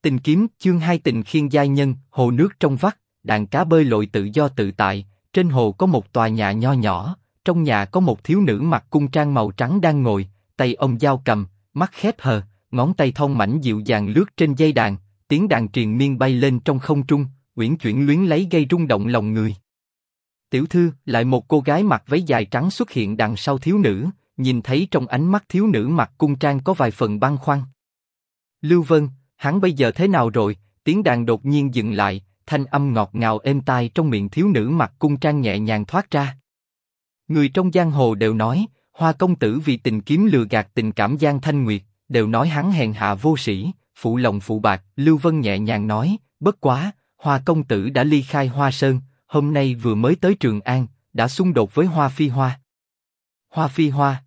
Tình kiếm, chương 2 tình khiên giai nhân, hồ nước trong vắt, đàn cá bơi lội tự do tự tại, trên hồ có một tòa nhà nho nhỏ, trong nhà có một thiếu nữ mặc cung trang màu trắng đang ngồi, tay ôm dao cầm, mắt khép hờ, ngón tay thon mảnh dịu dàng lướt trên dây đàn, tiếng đàn triền miên bay lên trong không trung, uyển chuyển luyến lấy gây rung động lòng người. Tiểu thư, lại một cô gái mặc váy dài trắng xuất hiện đằng sau thiếu nữ, nhìn thấy trong ánh mắt thiếu nữ mặc cung trang có vài phần băn khoăn. Lưu Vân, hắn bây giờ thế nào rồi? Tiếng đàn đột nhiên dừng lại, thanh âm ngọt ngào êm tai trong miệng thiếu nữ mặc cung trang nhẹ nhàng thoát ra. Người trong giang hồ đều nói, Hoa công tử vì tình kiếm lừa gạt tình cảm Giang Thanh Nguyệt, đều nói hắn hèn hạ vô sĩ, phụ lòng phụ bạc. Lưu Vân nhẹ nhàng nói, bất quá, Hoa công tử đã ly khai Hoa Sơn, hôm nay vừa mới tới Trường An, đã xung đột với Hoa Phi Hoa. Hoa Phi Hoa?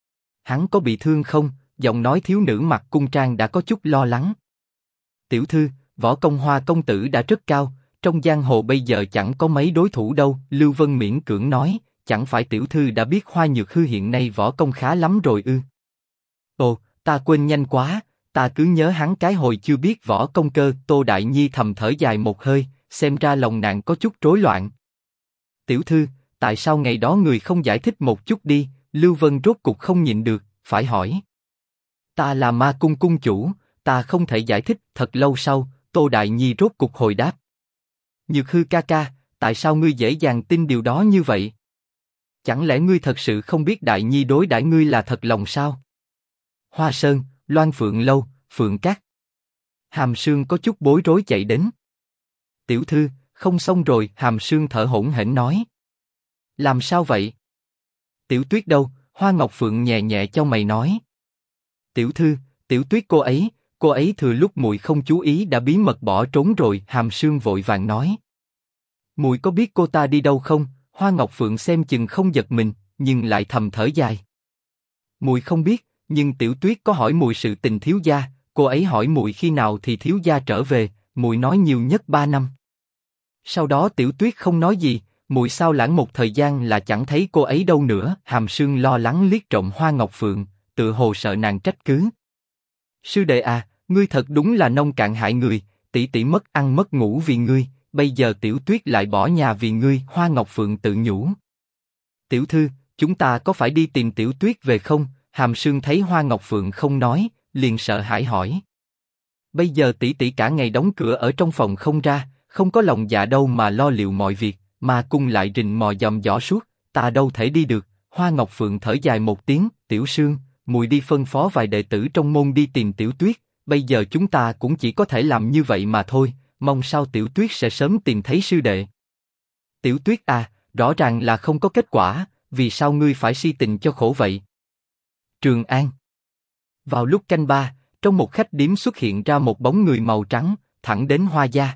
Hắn có bị thương không? Giọng nói thiếu nữ mặc cung trang đã có chút lo lắng. Tiểu thư, võ công Hoa công tử đã rất cao, trong giang hồ bây giờ chẳng có mấy đối thủ đâu. Lưu Vân miễn cưỡng nói, chẳng phải tiểu thư đã biết Hoa Nhược Hư hiện nay võ công khá lắm rồi ư? Ồ, ta quên nhanh quá, ta cứ nhớ hắn cái hồi chưa biết võ công cơ. Tô Đại Nhi thầm thở dài một hơi, xem ra lòng nàng có chút rối loạn. Tiểu thư, tại sao ngày đó người không giải thích một chút đi? Lưu Vân rốt cục không nhịn được, phải hỏi. Ta là Ma Cung cung chủ, ta không thể giải thích. Thật lâu sau, Tô Đại Nhi rốt cục hồi đáp. Nhược Hư ca ca, tại sao ngươi dễ dàng tin điều đó như vậy? Chẳng lẽ ngươi thật sự không biết Đại Nhi đối đãi ngươi là thật lòng sao? Hoa Sơn, Loan Phượng Lâu, Phượng Cát. Hàm Sương có chút bối rối chạy đến. Tiểu thư, không xong rồi. Hàm Sương thở hổn hển nói. Làm sao vậy? Tiểu Tuyết đâu? Hoa Ngọc Phượng nhẹ nhẹ chau mày nói. Tiểu thư, Tiểu Tuyết cô ấy thừa lúc muội không chú ý đã bí mật bỏ trốn rồi. Hàm Sương vội vàng nói. Muội có biết cô ta đi đâu không? Hoa Ngọc Phượng xem chừng không giật mình, nhưng lại thầm thở dài. Muội không biết, nhưng Tiểu Tuyết có hỏi muội sự tình thiếu gia, cô ấy hỏi muội khi nào thì thiếu gia trở về, muội nói nhiều nhất 3 năm. Sau đó Tiểu Tuyết không nói gì, muội sao lãng một thời gian là chẳng thấy cô ấy đâu nữa. Hàm Sương lo lắng liếc trộm Hoa Ngọc Phượng, tự hồ sợ nàng trách cứ. Sư đệ à, ngươi thật đúng là nông cạn hại người, tỷ tỷ mất ăn mất ngủ vì ngươi, bây giờ Tiểu Tuyết lại bỏ nhà vì ngươi. Hoa Ngọc Phượng tự nhủ. Tiểu thư, chúng ta có phải đi tìm Tiểu Tuyết về không? Hàm Sương thấy Hoa Ngọc Phượng không nói, liền sợ hãi hỏi. Bây giờ tỷ tỷ cả ngày đóng cửa ở trong phòng không ra, không có lòng dạ đâu mà lo liệu mọi việc, mà cung lại rình mò dòm dõ suốt, ta đâu thể đi được. Hoa Ngọc Phượng thở dài một tiếng, Tiểu Sương, muội đi phân phó vài đệ tử trong môn đi tìm Tiểu Tuyết, bây giờ chúng ta cũng chỉ có thể làm như vậy mà thôi, mong sao Tiểu Tuyết sẽ sớm tìm thấy sư đệ. Tiểu Tuyết à, rõ ràng là không có kết quả, vì sao ngươi phải si tình cho khổ vậy? Trường An. Vào lúc canh 3, trong một khách điếm xuất hiện ra một bóng người màu trắng, thẳng đến Hoa gia.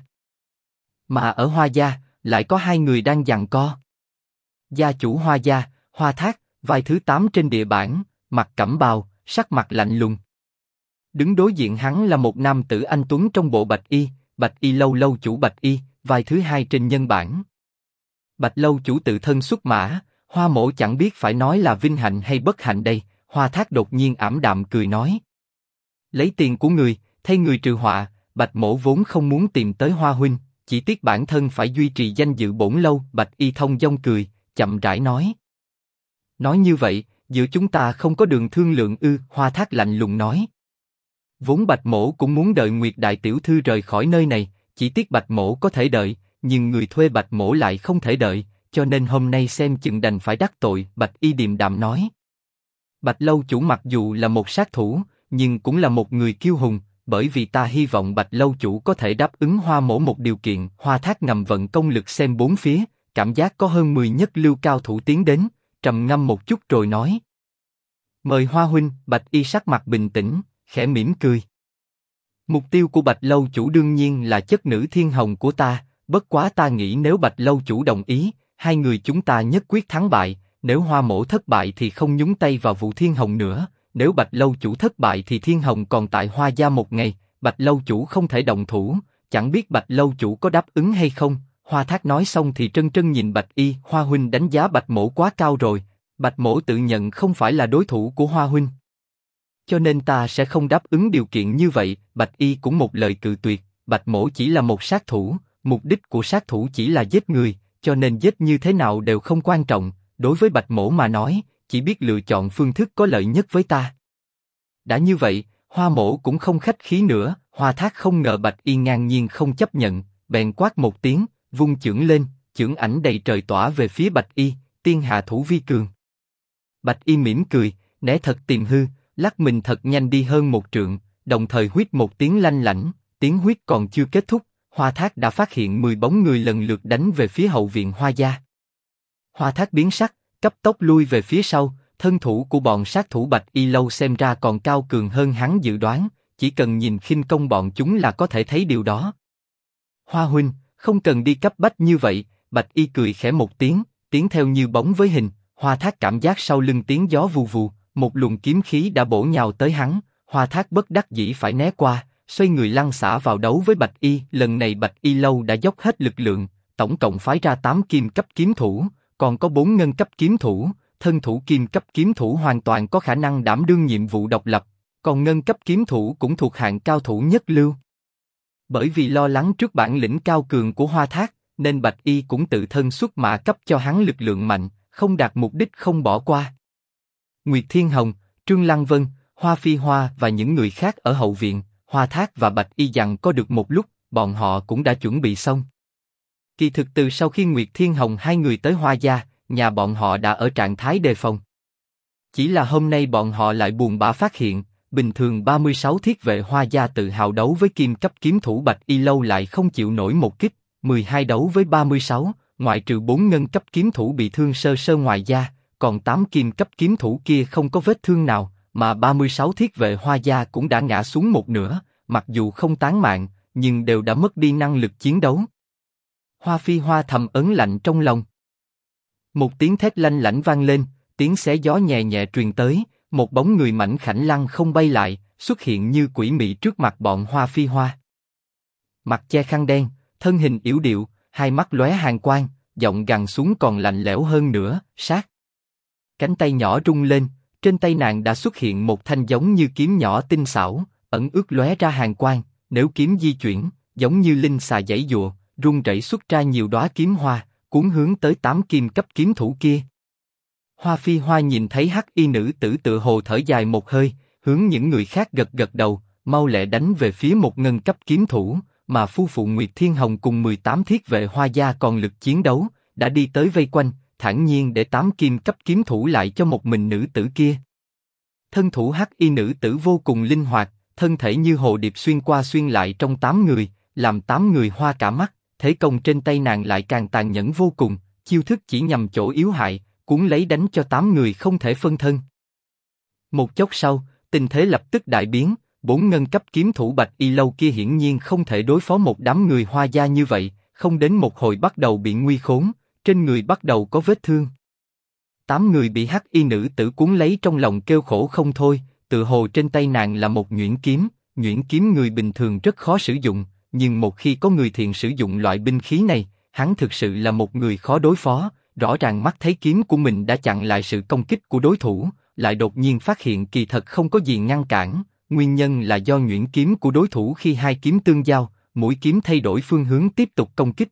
Mà ở Hoa gia, lại có hai người đang giằng co. Gia chủ Hoa gia, Hoa Thác, vai thứ 8 trên địa bảng, mặc cẩm bào, sắc mặt lạnh lùng. Đứng đối diện hắn là một nam tử anh tuấn trong bộ Bạch Y lâu lâu chủ Bạch Y, vai thứ 2 trên nhân bảng. Bạch lâu chủ tự thân xuất mã, Hoa mỗ chẳng biết phải nói là vinh hạnh hay bất hạnh đây. Hoa Thác đột nhiên ảm đạm cười nói. Lấy tiền của người, thay người trừ họa, Bạch mỗ vốn không muốn tìm tới Hoa huynh, chỉ tiếc bản thân phải duy trì danh dự bổn lâu. Bạch Y thông dong cười, chậm rãi nói. Nói như vậy, giữa chúng ta không có đường thương lượng ư? Hoa Thác lạnh lùng nói. Vốn Bạch mỗ cũng muốn đợi Nguyệt đại tiểu thư rời khỏi nơi này, chỉ tiếc Bạch mỗ có thể đợi, nhưng người thuê Bạch mỗ lại không thể đợi, cho nên hôm nay xem chừng đành phải đắc tội. Bạch Y điềm đạm nói. Bạch lâu chủ mặc dù là một sát thủ, nhưng cũng là một người kiêu hùng, bởi vì ta hy vọng Bạch lâu chủ có thể đáp ứng Hoa mỗ một điều kiện. Hoa Thác ngầm vận công lực xem bốn phía, cảm giác có hơn 10 nhất lưu cao thủ tiến đến, trầm ngâm một chút rồi nói. Mời Hoa huynh. Bạch Y sắc mặt bình tĩnh, khẽ mỉm cười. Mục tiêu của Bạch lâu chủ đương nhiên là chất nữ Thiên Hồng của ta, bất quá ta nghĩ nếu Bạch lâu chủ đồng ý, hai người chúng ta nhất quyết thắng bại. Nếu Hoa mỗ thất bại thì không nhúng tay vào vụ Thiên Hồng nữa, nếu Bạch lâu chủ thất bại thì Thiên Hồng còn tại Hoa gia một ngày, Bạch lâu chủ không thể động thủ, chẳng biết Bạch lâu chủ có đáp ứng hay không. Hoa Thác nói xong thì trân trân nhìn Bạch Y. Hoa huynh đánh giá Bạch mỗ quá cao rồi, Bạch mỗ tự nhận không phải là đối thủ của Hoa huynh. Cho nên ta sẽ không đáp ứng điều kiện như vậy. Bạch Y cũng một lời cự tuyệt. Bạch Mỗ chỉ là một sát thủ, mục đích của sát thủ chỉ là giết người, cho nên giết như thế nào đều không quan trọng. Đối với Bạch Mỗ mà nói, chỉ biết lựa chọn phương thức có lợi nhất với ta. Đã như vậy, Hoa Mỗ cũng không khách khí nữa. Hoa Thác không ngờ Bạch Y ngang nhiên không chấp nhận, bèn quát một tiếng, vung chưởng lên, chưởng ảnh đầy trời tỏa về phía Bạch Y. Tiên hạ thủ vi cường. Bạch Y mỉm cười, né thật tìm hư, lắc mình thật nhanh đi hơn một trượng, đồng thời huýt một tiếng lanh lảnh. Tiếng huýt còn chưa kết thúc, Hoa Thác đã phát hiện 10 bóng người lần lượt đánh về phía hậu viện Hoa gia. Hoa Thác biến sắc, cấp tốc lui về phía sau. Thân thủ của bọn sát thủ Bạch Y lâu xem ra còn cao cường hơn hắn dự đoán, chỉ cần nhìn khinh công bọn chúng là có thể thấy điều đó. Hoa huynh, không cần đi cấp bách như vậy. Bạch Y cười khẽ một tiếng, tiến theo như bóng với hình. Hoa Thác cảm giác sau lưng tiếng gió vù vù, một luồng kiếm khí đã bổ nhào tới hắn. Hoa Thác bất đắc dĩ phải né qua, xoay người lăn xả vào đấu với Bạch Y. Lần này Bạch Y lâu đã dốc hết lực lượng, tổng cộng phái ra 8 kim cấp kiếm thủ, còn có 4 ngân cấp kiếm thủ. Thân thủ kim cấp kiếm thủ hoàn toàn có khả năng đảm đương nhiệm vụ độc lập, còn ngân cấp kiếm thủ cũng thuộc hạng cao thủ nhất lưu. Bởi vì lo lắng trước bản lĩnh cao cường của Hoa Thác, nên Bạch Y cũng tự thân xuất mã cấp cho hắn lực lượng mạnh, không đạt mục đích không bỏ qua. Nguyệt Thiên Hồng, Trương Lăng Vân, Hoa Phi Hoa và những người khác ở hậu viện, Hoa Thác và Bạch Y giằng có được một lúc, bọn họ cũng đã chuẩn bị xong. Kỳ thực từ sau khi Nguyệt Thiên Hồng hai người tới Hoa gia, nhà bọn họ đã ở trạng thái đề phòng. Chỉ là hôm nay bọn họ lại buồn bã phát hiện, bình thường 36 thiết vệ Hoa gia tự hào đấu với kim cấp kiếm thủ Bạch Y lâu lại không chịu nổi một kích, 12 đấu với 36, ngoại trừ 4 ngân cấp kiếm thủ bị thương sơ sơ ngoài da, còn 8 kim cấp kiếm thủ kia không có vết thương nào, mà 36 thiết vệ Hoa gia cũng đã ngã xuống một nửa, mặc dù không tán mạng, nhưng đều đã mất đi năng lực chiến đấu. Hoa Phi Hoa thầm ớn lạnh trong lòng. Một tiếng thét lanh lảnh vang lên, tiếng xé gió nhẹ nhẹ truyền tới, một bóng người mảnh khảnh lăng không bay lại, xuất hiện như quỷ mị trước mặt bọn Hoa Phi Hoa. Mặt che khăn đen, thân hình yểu điệu, hai mắt lóe hàn quang, giọng gằn xuống còn lạnh lẽo hơn nữa, sát. Cánh tay nhỏ rung lên, trên tay nàng đã xuất hiện một thanh giống như kiếm nhỏ tinh xảo, ẩn ước lóe ra hàn quang, nếu kiếm di chuyển, giống như linh xà giãy giụa, rung rẩy xuất ra nhiều đóa kiếm hoa, cuốn hướng tới 8 kim cấp kiếm thủ kia. Hoa Phi Hoa nhìn thấy hắc y nữ tử tựa hồ thở dài một hơi, hướng những người khác gật gật đầu, mau lẹ đánh về phía một ngân cấp kiếm thủ, mà phu phụ Nguyệt Thiên Hồng cùng 18 thiết vệ Hoa gia còn lực chiến đấu, đã đi tới vây quanh, thản nhiên để 8 kim cấp kiếm thủ lại cho một mình nữ tử kia. Thân thủ hắc y nữ tử vô cùng linh hoạt, thân thể như hồ điệp xuyên qua xuyên lại trong 8 người, làm 8 người hoa cả mắt. Thế công trên tay nàng lại càng tàn nhẫn vô cùng, chiêu thức chỉ nhằm chỗ yếu hại, cuốn lấy đánh cho 8 người không thể phân thân. Một chốc sau, tình thế lập tức đại biến, 4 ngân cấp kiếm thủ Bạch Y lâu kia hiển nhiên không thể đối phó một đám người Hoa gia như vậy, không đến một hồi bắt đầu bị nguy khốn, trên người bắt đầu có vết thương. 8 người bị hắc y nữ tử cuốn lấy trong lòng kêu khổ không thôi, tự hồ trên tay nàng là một nhuyễn kiếm người bình thường rất khó sử dụng. Nhưng một khi có người thiện sử dụng loại binh khí này, hắn thực sự là một người khó đối phó. Rõ ràng mắt thấy kiếm của mình đã chặn lại sự công kích của đối thủ, lại đột nhiên phát hiện kỳ thật không có gì ngăn cản. Nguyên nhân là do nhuyễn kiếm của đối thủ khi hai kiếm tương giao, mũi kiếm thay đổi phương hướng tiếp tục công kích.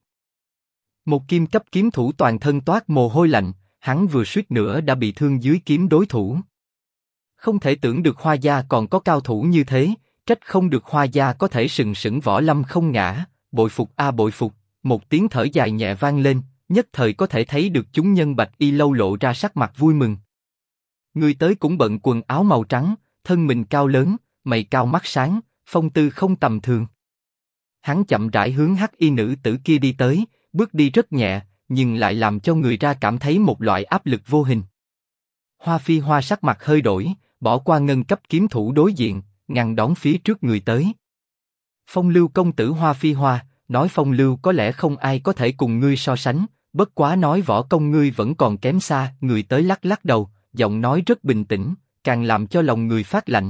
Một kim cấp kiếm thủ toàn thân toát mồ hôi lạnh, hắn vừa suýt nữa đã bị thương dưới kiếm đối thủ. Không thể tưởng được Hoa gia còn có cao thủ như thế. Trách không được Hoa gia có thể sừng sững võ lâm không ngã, bội phục a bội phục. Một tiếng thở dài nhẹ vang lên, nhất thời có thể thấy được chúng nhân Bạch Y lâu lộ ra sắc mặt vui mừng. Người tới cũng bận quần áo màu trắng, thân mình cao lớn, mày cao mắt sáng, phong tư không tầm thường. Hắn chậm rãi hướng hắc y nữ tử kia đi tới, bước đi rất nhẹ, nhưng lại làm cho người ra cảm thấy một loại áp lực vô hình. Hoa Phi Hoa sắc mặt hơi đổi, bỏ qua ngân cấp kiếm thủ đối diện, ngăn đón phía trước người tới. Phong Lưu công tử Hoa Phi Hoa, nói Phong Lưu có lẽ không ai có thể cùng ngươi so sánh, bất quá nói võ công ngươi vẫn còn kém xa. Người tới lắc lắc đầu, giọng nói rất bình tĩnh, càng làm cho lòng người phát lạnh.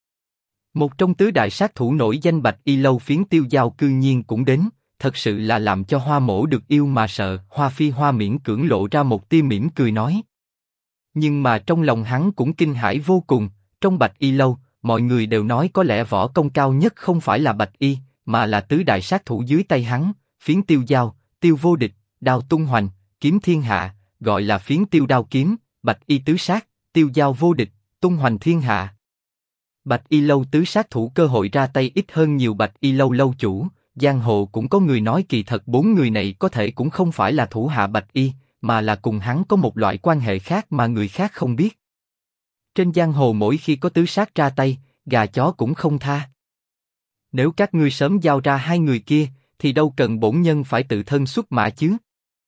Một trong tứ đại sát thủ nổi danh Bạch Y lâu Phiến Tiêu Giao cư nhiên cũng đến, thật sự là làm cho Hoa mỗ được yêu mà sợ. Hoa Phi Hoa miễn cưỡng lộ ra một tia mỉm cười nói. Nhưng mà trong lòng hắn cũng kinh hãi vô cùng, trong Bạch Y lâu, mọi người đều nói có lẽ võ công cao nhất không phải là Bạch Y, mà là tứ đại sát thủ dưới tay hắn, Phiến Tiêu Dao, Tiêu Vô Địch, Đao Tung Hoành, Kiếm Thiên Hạ, gọi là Phiến Tiêu Đao Kiếm, Bạch Y tứ sát, Tiêu Dao vô địch, tung hoành thiên hạ. Bạch Y lâu tứ sát thủ cơ hội ra tay ít hơn nhiều Bạch Y lâu lâu chủ, giang hồ cũng có người nói kỳ thật bốn người này có thể cũng không phải là thủ hạ Bạch Y, mà là cùng hắn có một loại quan hệ khác mà người khác không biết. Trên giang hồ mỗi khi có tứ sát ra tay, gà chó cũng không tha. Nếu các ngươi sớm giao ra hai người kia, thì đâu cần bổn nhân phải tự thân xuất mã chứ.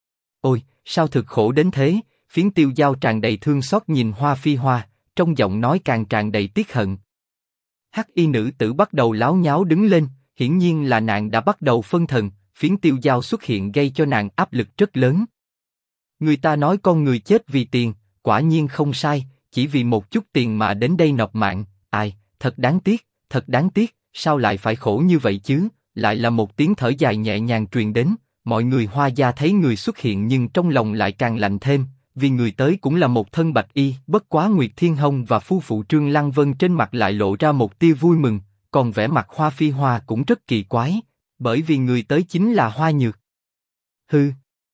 Ôi, sao thực khổ đến thế? Phiến Tiêu Dao tràn đầy thương xót nhìn Hoa Phi Hoa, trong giọng nói càng tràn đầy tiếc hận. Hắc y nữ tử bắt đầu láo nháo đứng lên, hiển nhiên là nàng đã bắt đầu phân thần. Phiến Tiêu Dao xuất hiện gây cho nàng áp lực rất lớn. Người ta nói con người chết vì tiền, quả nhiên không sai, chỉ vì một chút tiền mà đến đây nộp mạng, ai, thật đáng tiếc, thật đáng tiếc, sao lại phải khổ như vậy chứ? Lại là một tiếng thở dài nhẹ nhàng truyền đến. Mọi người Hoa gia thấy người xuất hiện nhưng trong lòng lại càng lạnh thêm, vì người tới cũng là một thân Bạch Y. Bất quá Nguyệt Thiên Hồng và phu phụ Trương Lăng Vân trên mặt lại lộ ra một tia vui mừng, còn vẻ mặt Hoa Phi Hoa cũng rất kỳ quái, bởi vì người tới chính là Hoa Nhược. Hừ,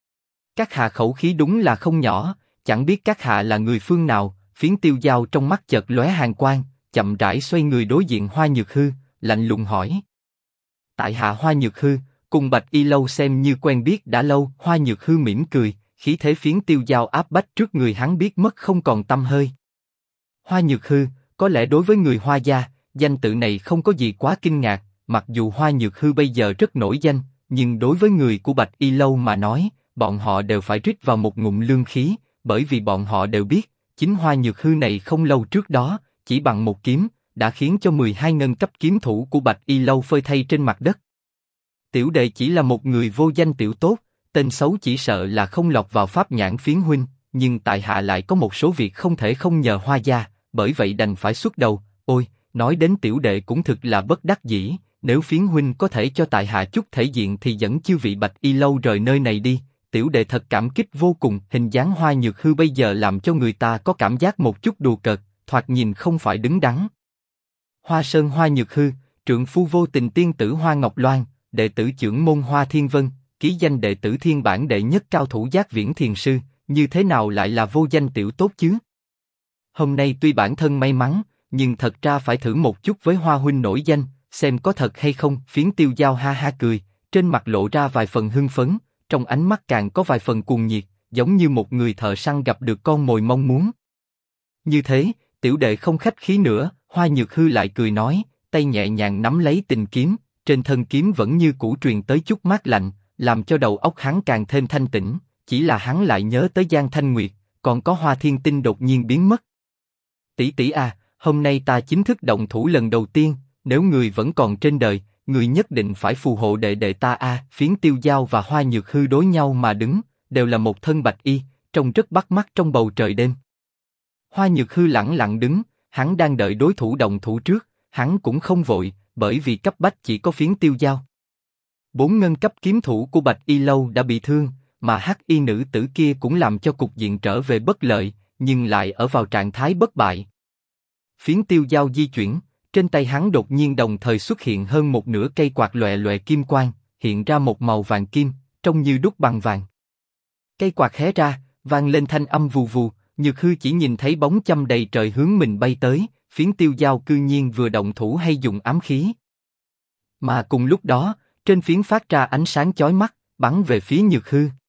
các hạ khẩu khí đúng là không nhỏ, chẳng biết các hạ là người phương nào? Phiến Tiêu Dao trong mắt chợt lóe hàn quang, chậm rãi xoay người đối diện Hoa Nhược Hư, lạnh lùng hỏi: tại hạ Hoa Nhược Hư, cùng Bạch Y lâu xem như quen biết đã lâu. Hoa Nhược Hư mỉm cười, khí thế Phiến Tiêu Dao áp bách trước người hắn biết mất không còn tăm hơi. Hoa Nhược Hư, có lẽ đối với người Hoa gia, danh tự này không có gì quá kinh ngạc, mặc dù Hoa Nhược Hư bây giờ rất nổi danh, nhưng đối với người của Bạch Y lâu mà nói, bọn họ đều phải rít vào một ngụm lương khí, bởi vì bọn họ đều biết, chính Hoa Nhược Hư này không lâu trước đó, chỉ bằng một kiếm, đã khiến cho 12 ngân cấp kiếm thủ của Bạch Y lâu phơi thay trên mặt đất. Tiểu đệ chỉ là một người vô danh tiểu tốt, tên xấu chỉ sợ là không lọt vào pháp nhãn Phiến huynh, nhưng tại hạ lại có một số việc không thể không nhờ Hoa gia, bởi vậy đành phải xuất đầu. Ôi, nói đến tiểu đệ cũng thực là bất đắc dĩ, nếu Phiến huynh có thể cho tại hạ chút thể diện thì dẫn chư vị Bạch Y lâu rời nơi này đi, tiểu đệ thật cảm kích vô cùng. Hình dáng Hoa Nhược Hư bây giờ làm cho người ta có cảm giác một chút đùa cợt, thoạt nhìn không phải đứng đắn. Hoa Sơn Hoa Nhược Hư, trượng phu vô tình tiên tử Hoa Ngọc Loan, đệ tử trưởng môn Hoa Thiên Vân, ký danh đệ tử thiên bản đệ nhất cao thủ Giác Viễn Thiền Sư, như thế nào lại là vô danh tiểu tốt chứ? Hôm nay tuy bản thân may mắn, nhưng thật ra phải thử một chút với Hoa huynh nổi danh, xem có thật hay không. Phiến Tiêu Dao ha ha cười, trên mặt lộ ra vài phần hưng phấn, trong ánh mắt càng có vài phần cuồng nhiệt, giống như một người thợ săn gặp được con mồi mong muốn. Như thế, tiểu đệ không khách khí nữa. Hoa Nhược Hư lại cười nói, tay nhẹ nhàng nắm lấy tình kiếm, trên thân kiếm vẫn như cũ truyền tới chút mát lạnh, làm cho đầu óc hắn càng thêm thanh tĩnh. Chỉ là hắn lại nhớ tới Giang Thanh Nguyệt, còn có Hoa Thiên Tinh đột nhiên biến mất. Tỷ tỷ à, hôm nay ta chính thức động thủ lần đầu tiên, nếu người vẫn còn trên đời, người nhất định phải phù hộ đệ đệ ta a. Phiến Tiêu Dao và Hoa Nhược Hư đối nhau mà đứng, đều là một thân Bạch Y, trông rất bắt mắt trong bầu trời đêm. Hoa Nhược Hư lẳng lặng đứng, hắn đang đợi đối thủ động thủ trước, hắn cũng không vội, bởi vì cấp bách chỉ có Phiến Tiêu Dao. 4 ngân cấp kiếm thủ của Bạch Y lâu đã bị thương, mà Hắc Y nữ tử kia cũng làm cho cục diện trở về bất lợi, nhưng lại ở vào trạng thái bất bại. Phiến Tiêu Dao di chuyển, trên tay hắn đột nhiên đồng thời xuất hiện hơn một nửa cây quạt lòe lòe kim quang, hiện ra một màu vàng kim, trông như đúc bằng vàng. Cây quạt hé ra, vang lên thanh âm vù vù. Nhược Hư chỉ nhìn thấy bóng châm đầy trời hướng mình bay tới, Phiến Tiêu Dao cư nhiên vừa động thủ hay dùng ám khí. Mà cùng lúc đó, trên phiến phát ra ánh sáng chói mắt, bắn về phía Nhược Hư.